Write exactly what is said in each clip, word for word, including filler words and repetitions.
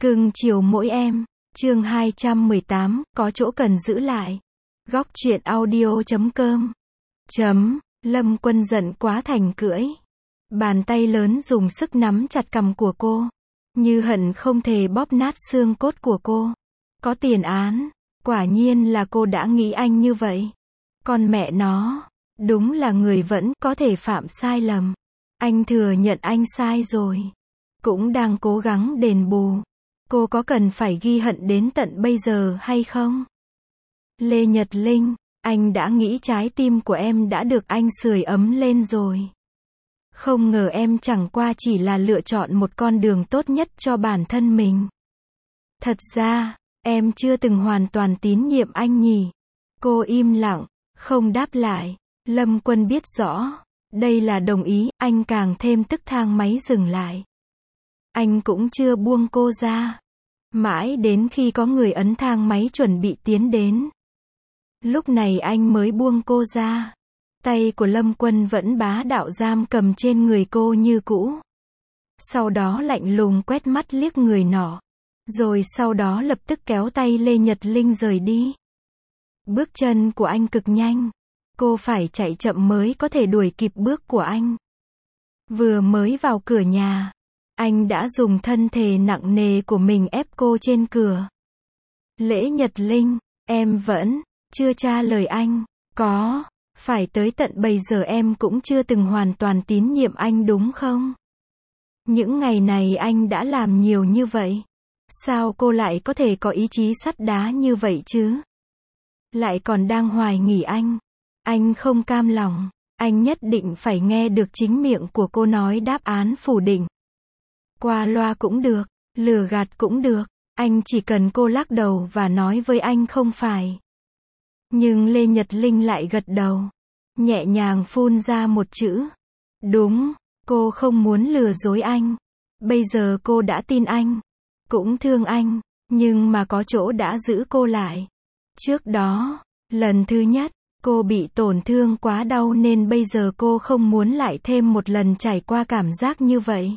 Cưng chiều mỗi em. Chương hai trăm mười tám, có chỗ cần giữ lại. Góc truyện audio chấm com. Chấm, Lâm Quân giận quá thành cưỡi. Bàn tay lớn dùng sức nắm chặt cằm của cô. Như hận không thể bóp nát xương cốt của cô. Có tiền án. Quả nhiên là cô đã nghĩ anh như vậy. Con mẹ nó. Đúng là người vẫn có thể phạm sai lầm. Anh thừa nhận anh sai rồi. Cũng đang cố gắng đền bù. Cô có cần phải ghi hận đến tận bây giờ hay không? Lê Nhật Linh, anh đã nghĩ trái tim của em đã được anh sưởi ấm lên rồi. Không ngờ em chẳng qua chỉ là lựa chọn một con đường tốt nhất cho bản thân mình. Thật ra, em chưa từng hoàn toàn tín nhiệm anh nhỉ? Cô im lặng, không đáp lại. Lâm Quân biết rõ, đây là đồng ý, anh càng thêm tức thang máy dừng lại. Anh cũng chưa buông cô ra. Mãi đến khi có người ấn thang máy chuẩn bị tiến đến. Lúc này anh mới buông cô ra. Tay của Lâm Quân vẫn bá đạo giam cầm trên người cô như cũ. Sau đó lạnh lùng quét mắt liếc người nọ. Rồi sau đó lập tức kéo tay Lê Nhật Linh rời đi. Bước chân của anh cực nhanh. Cô phải chạy chậm mới có thể đuổi kịp bước của anh. Vừa mới vào cửa nhà, anh đã dùng thân thể nặng nề của mình ép cô trên cửa. Lễ Nhật Linh, em vẫn chưa trả lời anh. Có, phải tới tận bây giờ em cũng chưa từng hoàn toàn tín nhiệm anh đúng không? Những ngày này anh đã làm nhiều như vậy. Sao cô lại có thể có ý chí sắt đá như vậy chứ? Lại còn đang hoài nghi anh. Anh không cam lòng. Anh nhất định phải nghe được chính miệng của cô nói đáp án phủ định. Qua loa cũng được, lừa gạt cũng được, anh chỉ cần cô lắc đầu và nói với anh không phải. Nhưng Lê Nhật Linh lại gật đầu, nhẹ nhàng phun ra một chữ. Đúng, cô không muốn lừa dối anh. Bây giờ cô đã tin anh, cũng thương anh, nhưng mà có chỗ đã giữ cô lại. Trước đó, lần thứ nhất, cô bị tổn thương quá đau nên bây giờ cô không muốn lại thêm một lần trải qua cảm giác như vậy.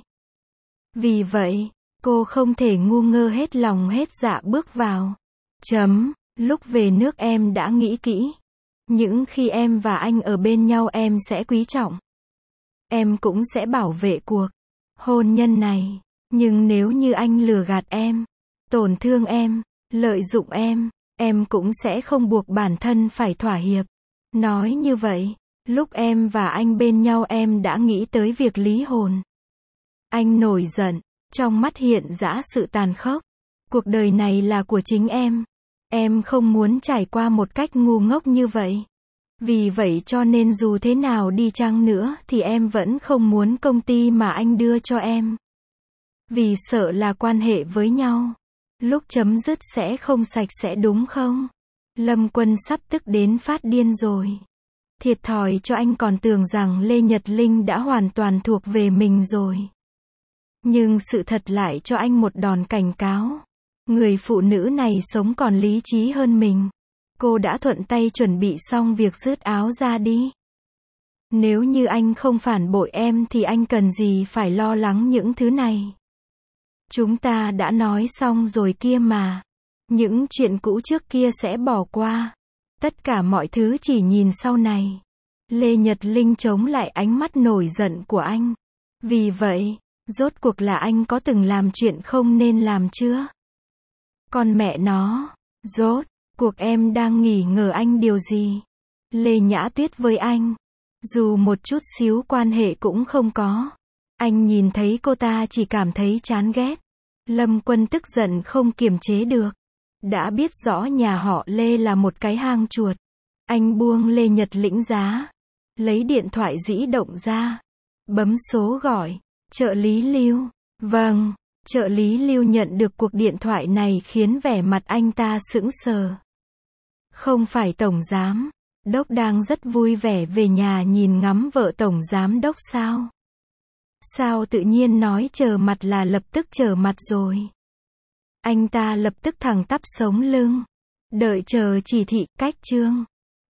Vì vậy, cô không thể ngu ngơ hết lòng hết dạ bước vào. Chấm, lúc về nước em đã nghĩ kỹ. Những khi em và anh ở bên nhau em sẽ quý trọng. Em cũng sẽ bảo vệ cuộc hôn nhân này. Nhưng nếu như anh lừa gạt em, tổn thương em, lợi dụng em, em cũng sẽ không buộc bản thân phải thỏa hiệp. Nói như vậy, lúc em và anh bên nhau em đã nghĩ tới việc lý hôn. Anh nổi giận, trong mắt hiện dã sự tàn khốc. Cuộc đời này là của chính em. Em không muốn trải qua một cách ngu ngốc như vậy. Vì vậy cho nên dù thế nào đi chăng nữa thì em vẫn không muốn công ty mà anh đưa cho em. Vì sợ là quan hệ với nhau, lúc chấm dứt sẽ không sạch sẽ đúng không? Lâm Quân sắp tức đến phát điên rồi. Thiệt thòi cho anh còn tưởng rằng Lê Nhật Linh đã hoàn toàn thuộc về mình rồi. Nhưng sự thật lại cho anh một đòn cảnh cáo. Người phụ nữ này sống còn lý trí hơn mình. Cô đã thuận tay chuẩn bị xong việc rứt áo ra đi. Nếu như anh không phản bội em thì anh cần gì phải lo lắng những thứ này. Chúng ta đã nói xong rồi kia mà. Những chuyện cũ trước kia sẽ bỏ qua. Tất cả mọi thứ chỉ nhìn sau này. Lê Nhật Linh chống lại ánh mắt nổi giận của anh. Vì vậy, rốt cuộc là anh có từng làm chuyện không nên làm chưa? Con mẹ nó, rốt cuộc em đang nghi ngờ anh điều gì? Lê Nhã Tuyết với anh, dù một chút xíu quan hệ cũng không có. Anh nhìn thấy cô ta chỉ cảm thấy chán ghét. Lâm Quân tức giận không kiềm chế được. Đã biết rõ nhà họ Lê là một cái hang chuột. Anh buông Lê Nhật Lĩnh giá. Lấy điện thoại di động ra. Bấm số gọi. Trợ lý Lưu. Vâng. Trợ lý Lưu nhận được cuộc điện thoại này khiến vẻ mặt anh ta sững sờ. Không phải tổng giám đốc đang rất vui vẻ về nhà nhìn ngắm vợ tổng giám đốc sao? Sao tự nhiên nói chờ mặt là lập tức chờ mặt rồi? Anh ta lập tức thẳng tắp sống lưng. Đợi chờ chỉ thị, cách chương.